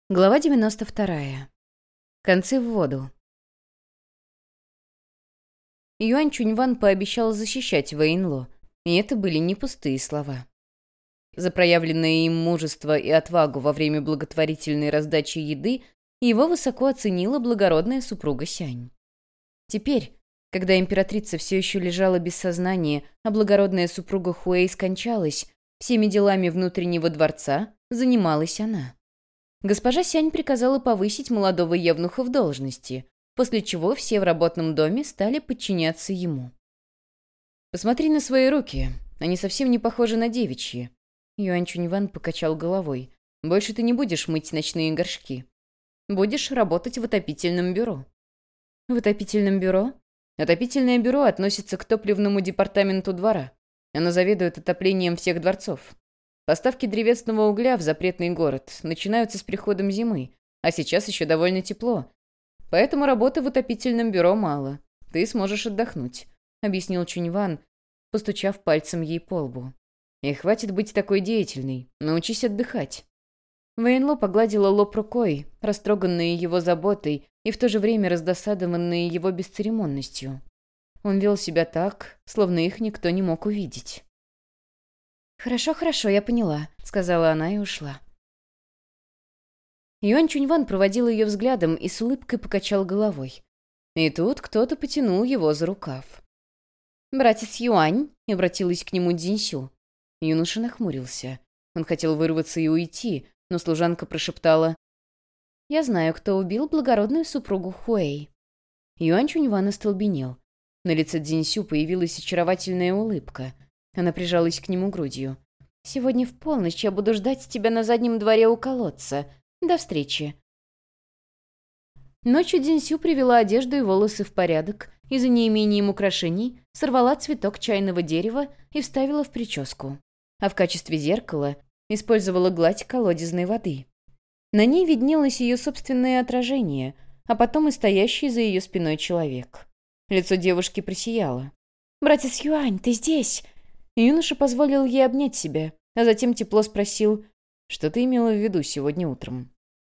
Глава 92. Концы в воду. Юань Чуньван пообещал защищать Вэйнло, и это были не пустые слова. За проявленное им мужество и отвагу во время благотворительной раздачи еды его высоко оценила благородная супруга Сянь. Теперь, когда императрица все еще лежала без сознания, а благородная супруга Хуэй скончалась, всеми делами внутреннего дворца занималась она. Госпожа Сянь приказала повысить молодого евнуха в должности, после чего все в работном доме стали подчиняться ему. «Посмотри на свои руки, они совсем не похожи на девичьи». Юань Чуньван покачал головой. «Больше ты не будешь мыть ночные горшки. Будешь работать в отопительном бюро». «В отопительном бюро?» «Отопительное бюро относится к топливному департаменту двора. Оно заведует отоплением всех дворцов. Поставки древесного угля в запретный город начинаются с приходом зимы, а сейчас еще довольно тепло. Поэтому работы в отопительном бюро мало. Ты сможешь отдохнуть», — объяснил Чуньван, постучав пальцем ей по лбу. «И хватит быть такой деятельной. Научись отдыхать». Вэйнло погладила лоб рукой, растроганная его заботой и в то же время раздосадованная его бесцеремонностью. Он вел себя так, словно их никто не мог увидеть. «Хорошо, хорошо, я поняла», — сказала она и ушла. Юань Чуньван проводил ее взглядом и с улыбкой покачал головой. И тут кто-то потянул его за рукав. «Братец Юань», — обратилась к нему Дзиньсю. Юноша нахмурился. Он хотел вырваться и уйти, но служанка прошептала: «Я знаю, кто убил благородную супругу Хуэй». Юань Чуньван остолбенел. На лице Дзиньсю появилась очаровательная улыбка. Она прижалась к нему грудью. «Сегодня в полночь я буду ждать тебя на заднем дворе у колодца. До встречи». Ночью Дзиньсю привела одежду и волосы в порядок и за неимением украшений сорвала цветок чайного дерева и вставила в прическу. А в качестве зеркала использовала гладь колодезной воды. На ней виднелось ее собственное отражение, а потом и стоящий за ее спиной человек. Лицо девушки просияло. «Братец Юань, ты здесь?» Юноша позволил ей обнять себя, а затем тепло спросил: «Что ты имела в виду сегодня утром?»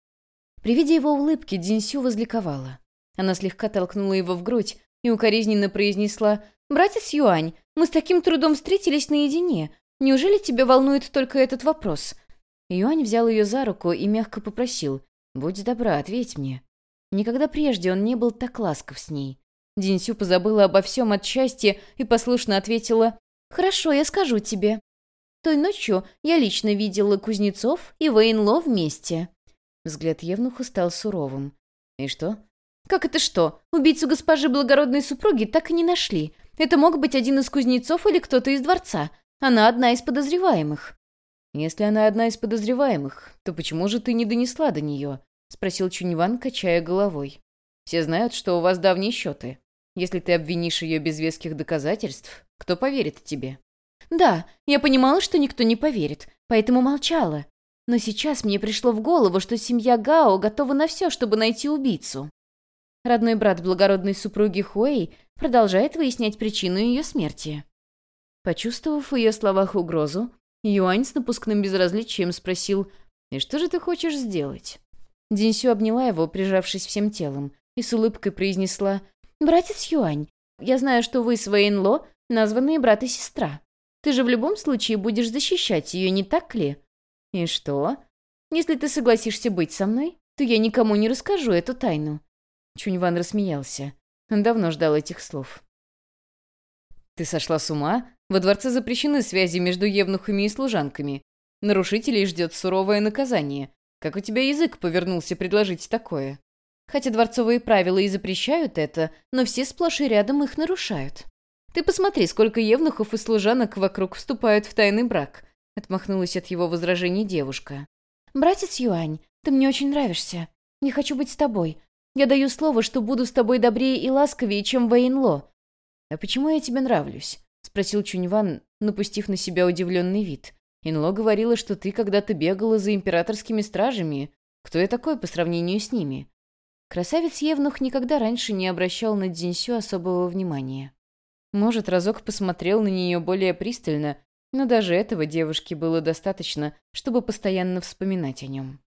При виде его улыбки Дзиньсю возликовала. Она слегка толкнула его в грудь и укоризненно произнесла: «Братец Юань, мы с таким трудом встретились наедине. Неужели тебя волнует только этот вопрос?» Юань взял ее за руку и мягко попросил: «Будь добра, ответь мне». Никогда прежде он не был так ласков с ней. Дзиньсю позабыла обо всем от счастья и послушно ответила: «Хорошо, я скажу тебе. Той ночью я лично видела Кузнецов и Вэйнло вместе». Взгляд евнуха стал суровым. «И что?» «Как это что? Убийцу госпожи благородной супруги так и не нашли. Это мог быть один из Кузнецов или кто-то из дворца. Она одна из подозреваемых». «Если она одна из подозреваемых, то почему же ты не донесла до нее?» — спросил Чуньван, качая головой. «Все знают, что у вас давние счеты. Если ты обвинишь ее без веских доказательств, кто поверит тебе?» «Да, я понимала, что никто не поверит, поэтому молчала. Но сейчас мне пришло в голову, что семья Гао готова на все, чтобы найти убийцу». Родной брат благородной супруги Хуэй продолжает выяснять причину ее смерти. Почувствовав в ее словах угрозу, Юань с напускным безразличием спросил: «И что же ты хочешь сделать?» Дзиньсю обняла его, прижавшись всем телом, и с улыбкой произнесла: «Братец Юань, я знаю, что вы с Вэйнло названные брат и сестра. Ты же в любом случае будешь защищать ее, не так ли?» «И что? Если ты согласишься быть со мной, то я никому не расскажу эту тайну». Чуньван рассмеялся. Он давно ждал этих слов. «Ты сошла с ума? Во дворце запрещены связи между евнухами и служанками. Нарушителей ждет суровое наказание. Как у тебя язык повернулся предложить такое? Хотя дворцовые правила и запрещают это, но все сплошь и рядом их нарушают. Ты посмотри, сколько евнухов и служанок вокруг вступают в тайный брак», — отмахнулась от его возражений девушка. «Братец Юань, ты мне очень нравишься. Не хочу быть с тобой. Я даю слово, что буду с тобой добрее и ласковее, чем Вэйнло». «А почему я тебе нравлюсь?» — спросил Чуньван, напустив на себя удивленный вид. «Инло говорила, что ты когда-то бегала за императорскими стражами. Кто я такой по сравнению с ними?» Красавец-евнух никогда раньше не обращал на Дзиньсю особого внимания. Может, разок посмотрел на нее более пристально, но даже этого девушке было достаточно, чтобы постоянно вспоминать о нем.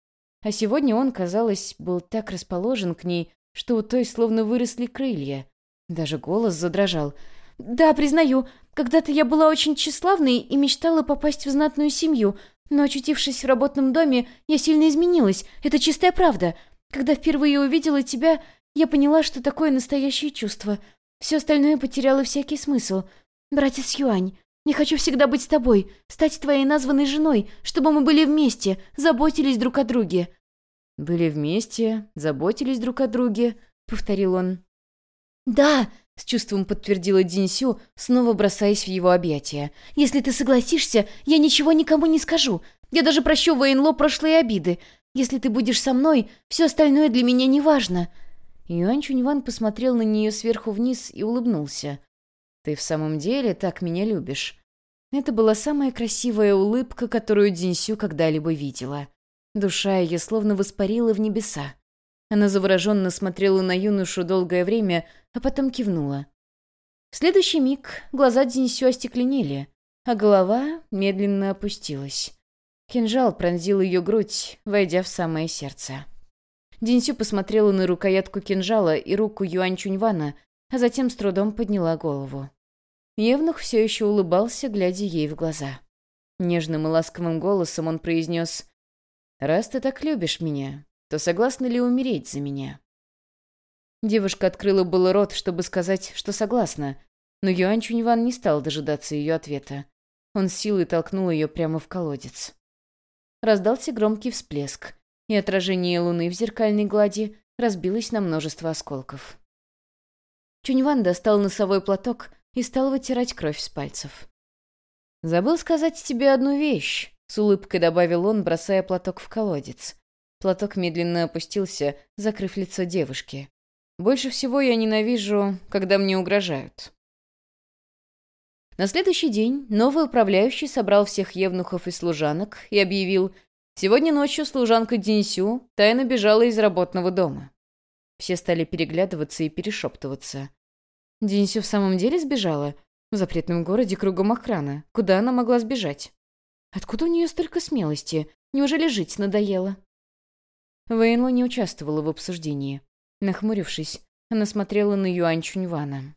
А сегодня он, казалось, был так расположен к ней, что у той словно выросли крылья. Даже голос задрожал. «Да, признаю, когда-то я была очень тщеславной и мечтала попасть в знатную семью, но, очутившись в работном доме, я сильно изменилась. Это чистая правда. Когда впервые увидела тебя, я поняла, что такое настоящее чувство. Все остальное потеряло всякий смысл. Братец Юань, я хочу всегда быть с тобой, стать твоей названной женой, чтобы мы были вместе, заботились друг о друге». «Были вместе, заботились друг о друге», — повторил он. «Да», — с чувством подтвердила Дзиньсю, снова бросаясь в его объятия. «Если ты согласишься, я ничего никому не скажу. Я даже прощу Вэйнло прошлые обиды. Если ты будешь со мной, все остальное для меня не важно». Юань Чуньван посмотрел на нее сверху вниз и улыбнулся. «Ты в самом деле так меня любишь?» Это была самая красивая улыбка, которую Дзиньсю когда-либо видела. Душа ее словно воспарила в небеса. Она завороженно смотрела на юношу долгое время, а потом кивнула. В следующий миг глаза Дзиньсю остекленели, а голова медленно опустилась. Кинжал пронзил ее грудь, войдя в самое сердце. Дзиньсю посмотрела на рукоятку кинжала и руку Юань Чуньвана, а затем с трудом подняла голову. Евнух все еще улыбался, глядя ей в глаза. Нежным и ласковым голосом он произнес: «Раз ты так любишь меня, то согласна ли умереть за меня?» Девушка открыла было рот, чтобы сказать, что согласна, но Юань Чуньван не стал дожидаться ее ответа. Он с силой толкнул ее прямо в колодец. Раздался громкий всплеск, и отражение луны в зеркальной глади разбилось на множество осколков. Чуньван достал носовой платок и стал вытирать кровь с пальцев. «Забыл сказать тебе одну вещь», — с улыбкой добавил он, бросая платок в колодец. Платок медленно опустился, закрыв лицо девушки. «Больше всего я ненавижу, когда мне угрожают». На следующий день новый управляющий собрал всех евнухов и служанок и объявил: «Сегодня ночью служанка Дзиньсю тайно бежала из работного дома». Все стали переглядываться и перешептываться. Дзиньсю в самом деле сбежала? В запретном городе кругом охрана. Куда она могла сбежать? Откуда у нее столько смелости? Неужели жить надоело? Вэйнло не участвовала в обсуждении. Нахмурившись, она смотрела на Юань Чуньвана.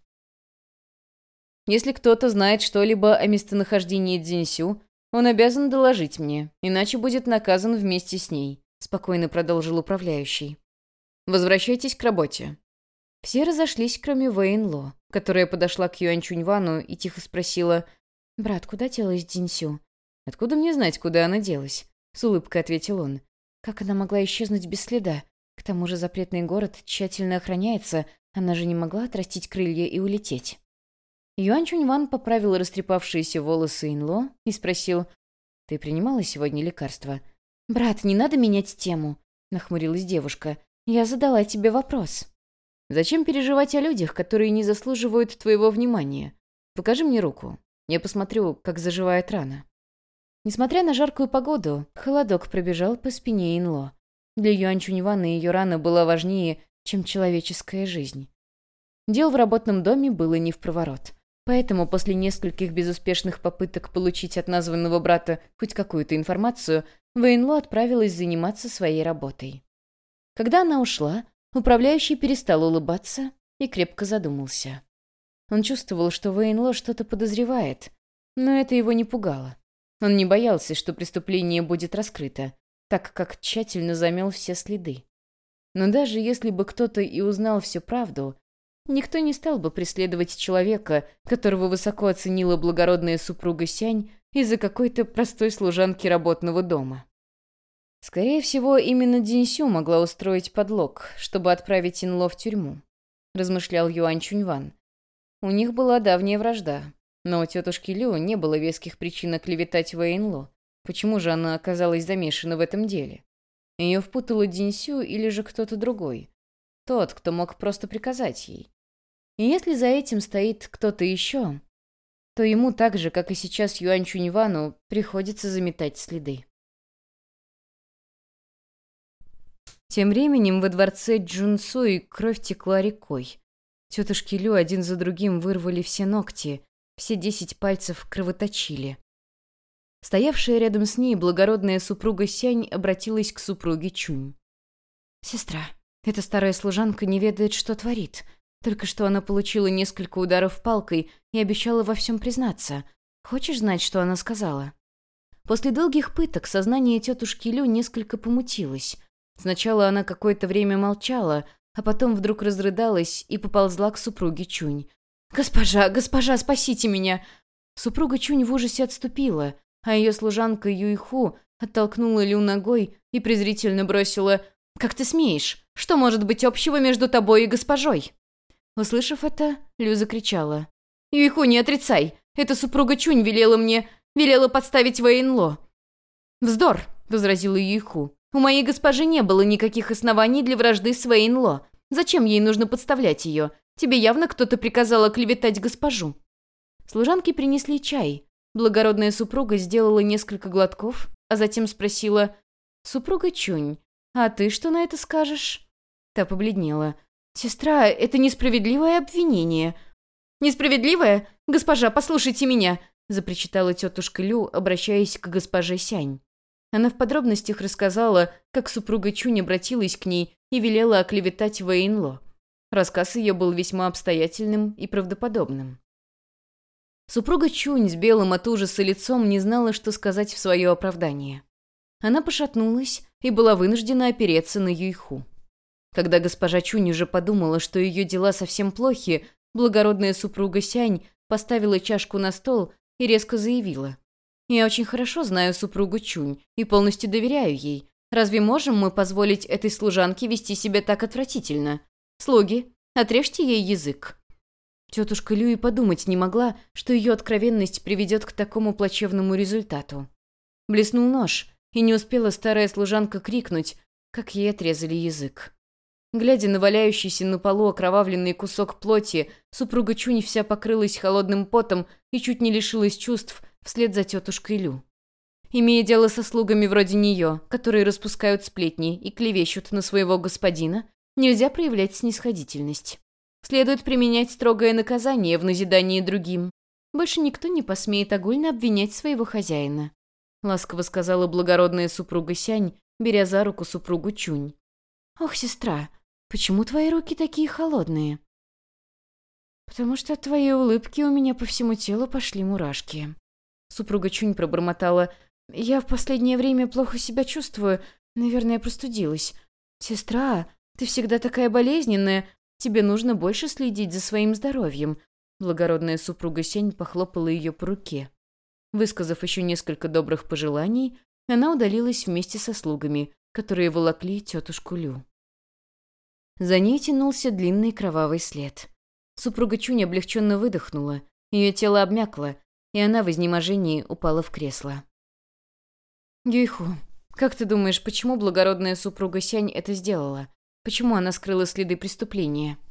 «Если кто-то знает что-либо о местонахождении Дзиньсю, он обязан доложить мне, иначе будет наказан вместе с ней», — спокойно продолжил управляющий. «Возвращайтесь к работе». Все разошлись, кроме Вэйнло, которая подошла к Юань Чуньвану и тихо спросила: «Брат, куда делась Дзиньсю?» «Откуда мне знать, куда она делась?» — с улыбкой ответил он. «Как она могла исчезнуть без следа? К тому же запретный город тщательно охраняется, она же не могла отрастить крылья и улететь». Юань Чуньван поправил растрепавшиеся волосы Инло и спросил: «Ты принимала сегодня лекарство?» «Брат, не надо менять тему», — нахмурилась девушка. «Я задала тебе вопрос». «Зачем переживать о людях, которые не заслуживают твоего внимания? Покажи мне руку. Я посмотрю, как заживает рана». Несмотря на жаркую погоду, холодок пробежал по спине Инло. Для Юань Чуньвана ее рана была важнее, чем человеческая жизнь. Дел в работном доме было не впроворот. Поэтому после нескольких безуспешных попыток получить от названного брата хоть какую-то информацию, Вэйнло отправилась заниматься своей работой. Когда она ушла, управляющий перестал улыбаться и крепко задумался. Он чувствовал, что Вэйнло что-то подозревает, но это его не пугало. Он не боялся, что преступление будет раскрыто, так как тщательно замел все следы. Но даже если бы кто-то и узнал всю правду, никто не стал бы преследовать человека, которого высоко оценила благородная супруга Сянь из-за какой-то простой служанки работного дома. Скорее всего, именно Дзиньсю могла устроить подлог, чтобы отправить Инло в тюрьму, размышлял Юань Чуньван. У них была давняя вражда, но у тетушки Лю не было веских причин оклеветать Вэйнло. Почему же она оказалась замешана в этом деле? Ее впутала Дзиньсю или же кто-то другой? Тот, кто мог просто приказать ей. И если за этим стоит кто-то еще, то ему так же, как и сейчас Юань Чуньвану, приходится заметать следы. Тем временем во дворце Джунсуи кровь текла рекой. Тетушки Лю один за другим вырвали все ногти, все 10 пальцев кровоточили. Стоявшая рядом с ней благородная супруга Сянь обратилась к супруге Чунь. «Сестра, эта старая служанка не ведает, что творит. Только что она получила несколько ударов палкой и обещала во всем признаться. Хочешь знать, что она сказала?» После долгих пыток сознание тетушки Лю несколько помутилось. Сначала она какое-то время молчала, а потом вдруг разрыдалась и поползла к супруге Чунь. «Госпожа, госпожа, спасите меня!» Супруга Чунь в ужасе отступила, а ее служанка Юйху оттолкнула Лю ногой и презрительно бросила: «Как ты смеешь? Что может быть общего между тобой и госпожой?» Услышав это, Лю закричала: «Юйху, не отрицай! Эта супруга Чунь велела подставить Вэйнло». «Вздор!» — возразила Юйху. «У моей госпожи не было никаких оснований для вражды с Вэйнло. Зачем ей нужно подставлять ее? Тебе явно кто-то приказал оклеветать госпожу». Служанки принесли чай. Благородная супруга сделала несколько глотков, а затем спросила: «Супруга Чунь, а ты что на это скажешь?» Та побледнела. «Сестра, это несправедливое обвинение». «Несправедливое? Госпожа, послушайте меня!» запричитала тетушка Лю, обращаясь к госпоже Сянь. Она в подробностях рассказала, как супруга Чунь обратилась к ней и велела оклеветать Вэйнло. Рассказ ее был весьма обстоятельным и правдоподобным. Супруга Чунь с белым от ужаса лицом не знала, что сказать в свое оправдание. Она пошатнулась и была вынуждена опереться на Юйху. Когда госпожа Чунь уже подумала, что ее дела совсем плохи, благородная супруга Сянь поставила чашку на стол и резко заявила: «Я очень хорошо знаю супругу Чунь и полностью доверяю ей. Разве можем мы позволить этой служанке вести себя так отвратительно? Слуги, отрежьте ей язык». Тетушка Лю и подумать не могла, что ее откровенность приведет к такому плачевному результату. Блеснул нож, и не успела старая служанка крикнуть, как ей отрезали язык. Глядя на валяющийся на полу окровавленный кусок плоти, супруга Чунь вся покрылась холодным потом и чуть не лишилась чувств вслед за тетушкой Лю. Имея дело со слугами вроде нее, которые распускают сплетни и клевещут на своего господина, нельзя проявлять снисходительность. Следует применять строгое наказание в назидании другим. Больше никто не посмеет огульно обвинять своего хозяина. Ласково сказала благородная супруга Сянь, беря за руку супругу Чунь. «Ох, сестра, почему твои руки такие холодные?» «Потому что от твоей улыбки у меня по всему телу пошли мурашки». Супруга Чунь пробормотала: «Я в последнее время плохо себя чувствую. Наверное, простудилась. Сестра, ты всегда такая болезненная. Тебе нужно больше следить за своим здоровьем». Благородная супруга Сянь похлопала ее по руке. Высказав еще несколько добрых пожеланий, она удалилась вместе со слугами, которые волокли тетушку Лю. За ней тянулся длинный кровавый след. Супруга Чунь облегченно выдохнула, ее тело обмякло, и она в изнеможении упала в кресло. «Юйху, как ты думаешь, почему благородная супруга Сянь это сделала? Почему она скрыла следы преступления?»